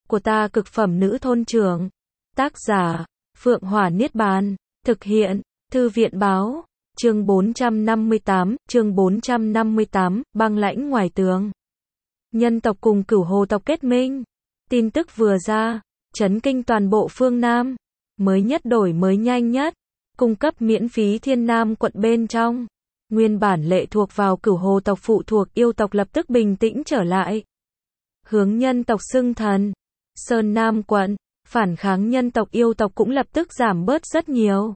của ta cực phẩm nữ thôn trưởng. Tác giả, Phượng Hỏa Niết Bàn. Thực hiện, Thư viện báo. Chương 458, băng lãnh ngoài tường. Nhân tộc cùng Cửu Hồ tộc kết minh. Tin tức vừa ra, chấn kinh toàn bộ phương Nam. Mới nhất đổi mới nhanh nhất, cung cấp miễn phí Thiên Nam quận bên trong. Nguyên bản lệ thuộc vào Cửu Hồ tộc phụ thuộc yêu tộc lập tức bình tĩnh trở lại. Hướng nhân tộc xưng thần. Sơn Nam quận, phản kháng nhân tộc yêu tộc cũng lập tức giảm bớt rất nhiều.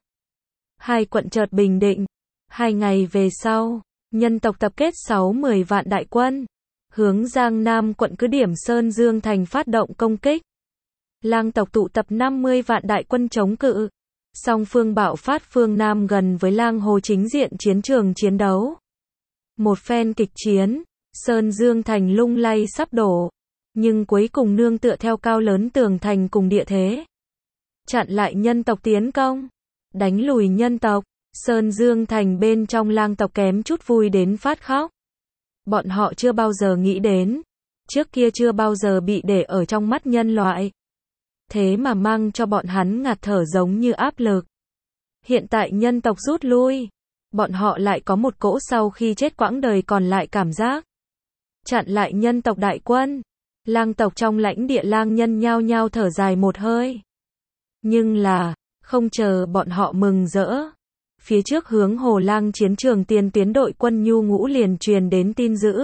Hai quận chợt bình định. 2 ngày về sau, nhân tộc tập kết 6-10 vạn đại quân. Hướng Giang Nam quận cứ điểm Sơn Dương Thành phát động công kích. Lang tộc tụ tập 50 vạn đại quân chống cự. Song phương bạo phát phương Nam gần với Lang Hồ chính diện chiến trường chiến đấu. Một phen kịch chiến, Sơn Dương Thành lung lay sắp đổ. Nhưng cuối cùng nương tựa theo cao lớn tường thành cùng địa thế. Chặn lại nhân tộc tiến công. Đánh lùi nhân tộc. Sơn Dương Thành bên trong lang tộc kém chút vui đến phát khóc. Bọn họ chưa bao giờ nghĩ đến. Trước kia chưa bao giờ bị để ở trong mắt nhân loại. Thế mà mang cho bọn hắn ngạt thở giống như áp lực. Hiện tại nhân tộc rút lui. Bọn họ lại có một cỗ sau khi chết quãng đời còn lại cảm giác. Chặn lại nhân tộc đại quân. Lang tộc trong lãnh địa lang nhân nhao nhao thở dài một hơi. Nhưng là, không chờ bọn họ mừng rỡ. Phía trước hướng Hồ Lang chiến trường tiên tiến đội quân nhu ngũ liền truyền đến tin dữ.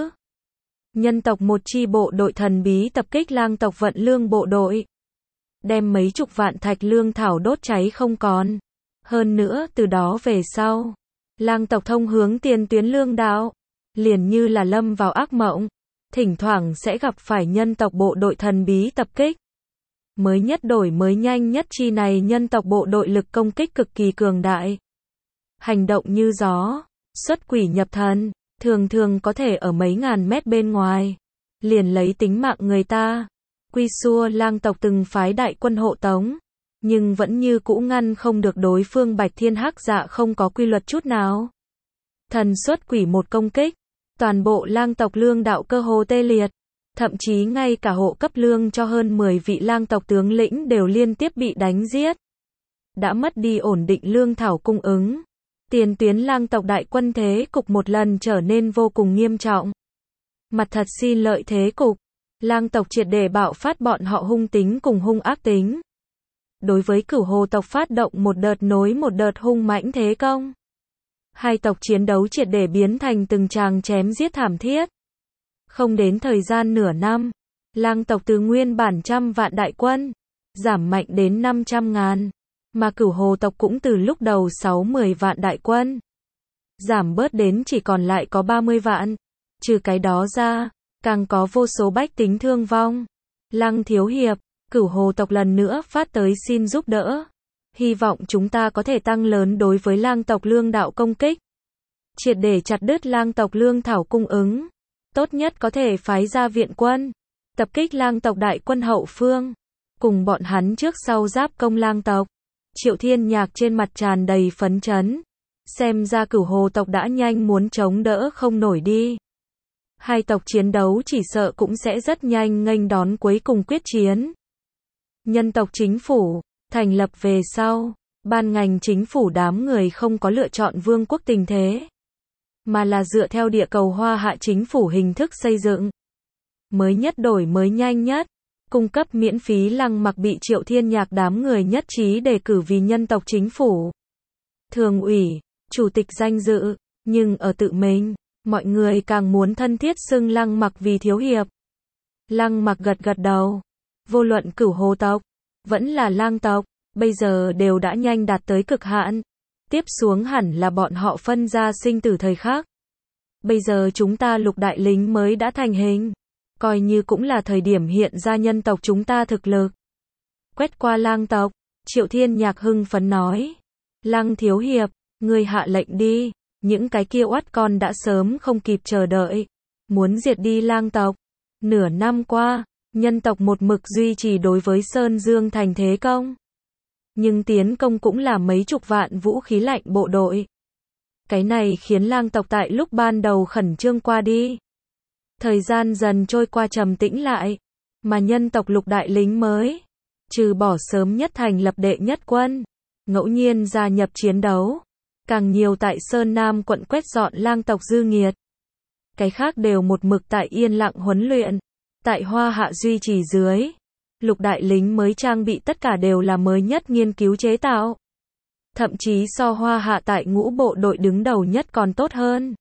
Nhân tộc một chi bộ đội thần bí tập kích lang tộc vận lương bộ đội. Đem mấy chục vạn thạch lương thảo đốt cháy không còn. Hơn nữa từ đó về sau, lang tộc thông hướng tiền tuyến lương đạo. Liền như là lâm vào ác mộng. Thỉnh thoảng sẽ gặp phải nhân tộc bộ đội thần bí tập kích. Mới nhất đổi mới nhanh nhất chi này nhân tộc bộ đội lực công kích cực kỳ cường đại. Hành động như gió, xuất quỷ nhập thần, thường thường có thể ở mấy ngàn mét bên ngoài. Liền lấy tính mạng người ta. Quy xua lang tộc từng phái đại quân hộ tống. Nhưng vẫn như cũ ngăn không được đối phương Bạch Thiên Hắc Dạ không có quy luật chút nào. Thần xuất quỷ một công kích. Toàn bộ lang tộc lương đạo cơ hồ tê liệt. Thậm chí ngay cả hộ cấp lương cho hơn 10 vị lang tộc tướng lĩnh đều liên tiếp bị đánh giết. Đã mất đi ổn định lương thảo cung ứng. Tiền tuyến lang tộc đại quân thế cục một lần trở nên vô cùng nghiêm trọng. Mặt thật xin lợi thế cục. Lang tộc triệt để bạo phát bọn họ hung tính cùng hung ác tính. Đối với Cửu Hồ tộc phát động một đợt nối một đợt hung mãnh thế công. Hai tộc chiến đấu triệt để biến thành từng tràng chém giết thảm thiết. Không đến thời gian nửa năm, lang tộc từ nguyên bản 100 vạn đại quân, giảm mạnh đến 500.000, mà Cửu Hồ tộc cũng từ lúc đầu 6-10 vạn đại quân, giảm bớt đến chỉ còn lại có 30 vạn. Trừ cái đó ra, càng có vô số bách tính thương vong. Lăng thiếu hiệp, Cửu Hồ tộc lần nữa phát tới xin giúp đỡ. Hy vọng chúng ta có thể tăng lớn đối với lang tộc lương đạo công kích. Triệt để chặt đứt lang tộc lương thảo cung ứng. Tốt nhất có thể phái ra viện quân. Tập kích lang tộc đại quân hậu phương. Cùng bọn hắn trước sau giáp công lang tộc. Triệu Thiên Nhạc trên mặt tràn đầy phấn chấn. Xem ra Cửu Hồ tộc đã nhanh muốn chống đỡ không nổi đi. Hai tộc chiến đấu chỉ sợ cũng sẽ rất nhanh nghênh đón cuối cùng quyết chiến. Nhân tộc chính phủ thành lập về sau, ban ngành chính phủ đám người không có lựa chọn vương quốc tình thế, mà là dựa theo địa cầu Hoa Hạ chính phủ hình thức xây dựng. Mới nhất đổi mới nhanh nhất, cung cấp miễn phí Lăng Mặc bị Triệu Thiên Nhạc đám người nhất trí đề cử vì nhân tộc chính phủ. Thường ủy, chủ tịch danh dự, nhưng ở tự mình, mọi người càng muốn thân thiết xưng Lăng Mặc vì thiếu hiệp. Lăng Mặc gật gật đầu. Vô luận Cửu Hồ tộc, vẫn là lang tộc, bây giờ đều đã nhanh đạt tới cực hạn. Tiếp xuống hẳn là bọn họ phân ra sinh tử thời khắc. Bây giờ chúng ta lục đại lính mới đã thành hình. Coi như cũng là thời điểm hiện ra nhân tộc chúng ta thực lực. Quét qua lang tộc, Triệu Thiên Nhạc hưng phấn nói. Lăng thiếu hiệp, ngươi hạ lệnh đi. Những cái kia oát con đã sớm không kịp chờ đợi. Muốn diệt đi lang tộc. Nửa năm qua, nhân tộc một mực duy trì đối với Sơn Dương Thành thế công. Nhưng tiến công cũng là mấy chục vạn vũ khí lạnh bộ đội. Cái này khiến lang tộc tại lúc ban đầu khẩn trương qua đi. Thời gian dần trôi qua trầm tĩnh lại. Mà nhân tộc Lục đại lính mới, trừ bỏ sớm nhất thành lập đệ nhất quân, ngẫu nhiên gia nhập chiến đấu, càng nhiều tại Sơn Nam quận quét dọn lang tộc dư nghiệt. Cái khác đều một mực tại yên lặng huấn luyện. Tại Hoa Hạ duy trì dưới, Lục đại lính mới trang bị tất cả đều là mới nhất nghiên cứu chế tạo. Thậm chí so Hoa Hạ tại ngũ bộ đội đứng đầu nhất còn tốt hơn.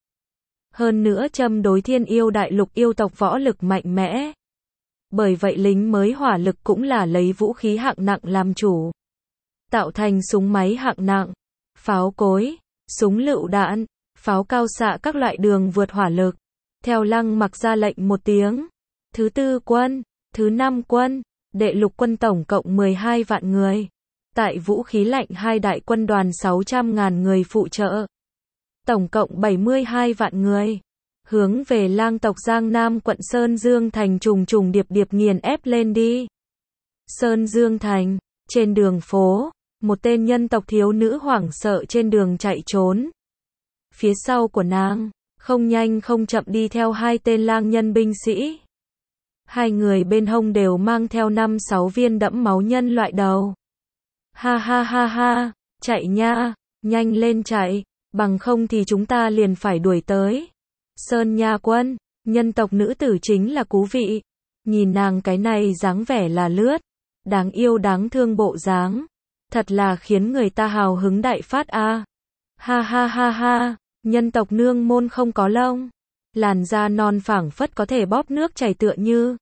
Hơn nữa châm đối Thiên Yêu đại lục yêu tộc võ lực mạnh mẽ. Bởi vậy lính mới hỏa lực cũng là lấy vũ khí hạng nặng làm chủ. Tạo thành súng máy hạng nặng, pháo cối, súng lựu đạn, pháo cao xạ các loại đường vượt hỏa lực. Theo Lăng Mặc ra lệnh một tiếng, thứ tư quân, thứ năm quân, đệ lục quân tổng cộng 12 vạn người. Tại vũ khí lạnh hai đại quân đoàn 600.000 người phụ trợ. Tổng cộng 72 vạn người. Hướng về lang tộc Giang Nam quận Sơn Dương Thành trùng trùng điệp điệp nghiền ép lên đi. Sơn Dương Thành, trên đường phố, một tên nhân tộc thiếu nữ hoảng sợ trên đường chạy trốn. Phía sau của nàng, không nhanh không chậm đi theo hai tên lang nhân binh sĩ. Hai người bên hông đều mang theo 5-6 viên đẫm máu nhân loại đầu. Ha ha ha ha, chạy nha, nhanh lên chạy, bằng không thì chúng ta liền phải đuổi tới. Sơn Nha quân, nhân tộc nữ tử chính là Cú Vị. Nhìn nàng cái này dáng vẻ là lướt, đáng yêu đáng thương bộ dáng, thật là khiến người ta hào hứng đại phát a. Ha ha ha ha, nhân tộc nương môn không có lông, làn da non phảng phất có thể bóp nước chảy tựa như.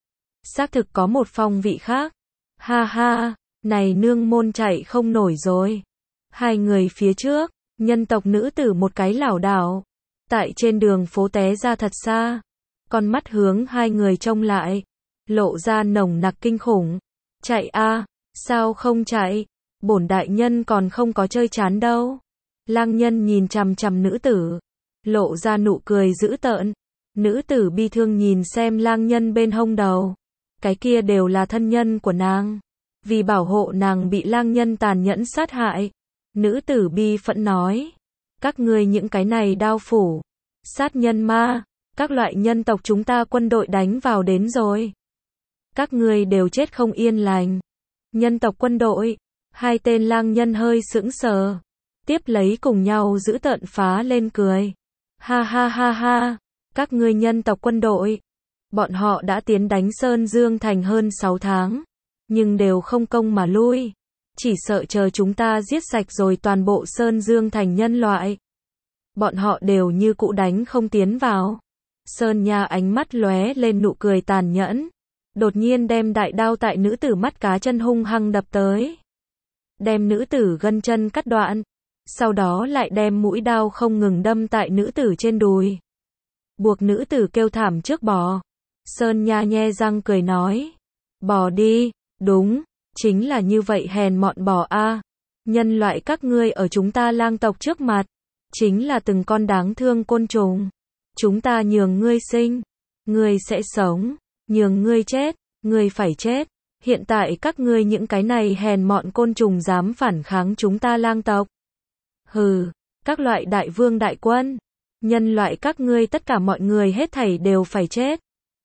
Xác thực có một phong vị khác. Ha ha, này nương môn chạy không nổi rồi. Hai người phía trước, nhân tộc nữ tử một cái lảo đảo, tại trên đường phố té ra thật xa. Con mắt hướng hai người trông lại, lộ ra nồng nặc kinh khủng. Chạy a, sao không chạy? Bổn đại nhân còn không có chơi chán đâu. Lang nhân nhìn chằm chằm nữ tử, lộ ra nụ cười dữ tợn. Nữ tử bi thương nhìn xem lang nhân bên hông đầu. Cái kia đều là thân nhân của nàng. Vì bảo hộ nàng bị lang nhân tàn nhẫn sát hại. Nữ tử bi phẫn nói. Các ngươi những cái này đao phủ, sát nhân ma, các loại nhân tộc chúng ta quân đội đánh vào đến rồi. Các ngươi đều chết không yên lành. Nhân tộc quân đội, hai tên lang nhân hơi sững sờ. Tiếp lấy cùng nhau giữ tợn phá lên cười. Ha ha ha ha, các ngươi nhân tộc quân đội. Bọn họ đã tiến đánh Sơn Dương Thành hơn 6 tháng. Nhưng đều không công mà lui. Chỉ sợ chờ chúng ta giết sạch rồi toàn bộ Sơn Dương Thành nhân loại. Bọn họ đều như cũ đánh không tiến vào. Sơn Nha ánh mắt lóe lên nụ cười tàn nhẫn. Đột nhiên đem đại đao tại nữ tử mắt cá chân hung hăng đập tới. Đem nữ tử gân chân cắt đoạn. Sau đó lại đem mũi đao không ngừng đâm tại nữ tử trên đùi. Buộc nữ tử kêu thảm trước bò. Sơn Nha nhe răng cười nói. Bò đi, đúng, chính là như vậy hèn mọn bò a. Nhân loại các ngươi ở chúng ta lang tộc trước mặt, chính là từng con đáng thương côn trùng. Chúng ta nhường ngươi sinh, ngươi sẽ sống, nhường ngươi chết, ngươi phải chết. Hiện tại các ngươi những cái này hèn mọn côn trùng dám phản kháng chúng ta lang tộc. Hừ, các loại đại vương đại quân, nhân loại các ngươi tất cả mọi người hết thảy đều phải chết.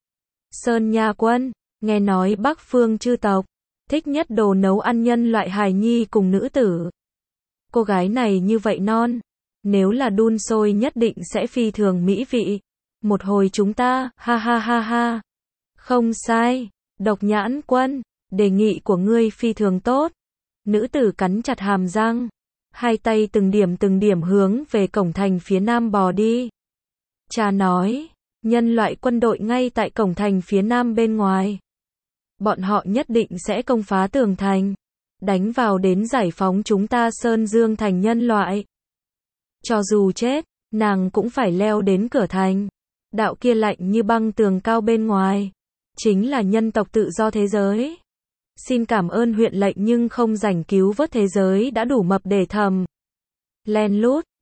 Sơn Nha quân, nghe nói Bắc Phương chư tộc thích nhất đồ nấu ăn nhân loại hài nhi cùng nữ tử. Cô gái này như vậy non, nếu là đun sôi nhất định sẽ phi thường mỹ vị. Một hồi chúng ta, ha ha ha ha. Không sai, Độc Nhãn quân, đề nghị của ngươi phi thường tốt. Nữ tử cắn chặt hàm răng, hai tay từng điểm hướng về cổng thành phía nam bò đi. Cha nói, nhân loại quân đội ngay tại cổng thành phía nam bên ngoài. Bọn họ nhất định sẽ công phá tường thành, đánh vào đến giải phóng chúng ta Sơn Dương Thành nhân loại. Cho dù chết, nàng cũng phải leo đến cửa thành. Đạo kia lạnh như băng tường cao bên ngoài, chính là nhân tộc tự do thế giới. Xin cảm ơn huyện lệnh nhưng không rảnh cứu vớt thế giới đã đủ mập để thầm. Len lút,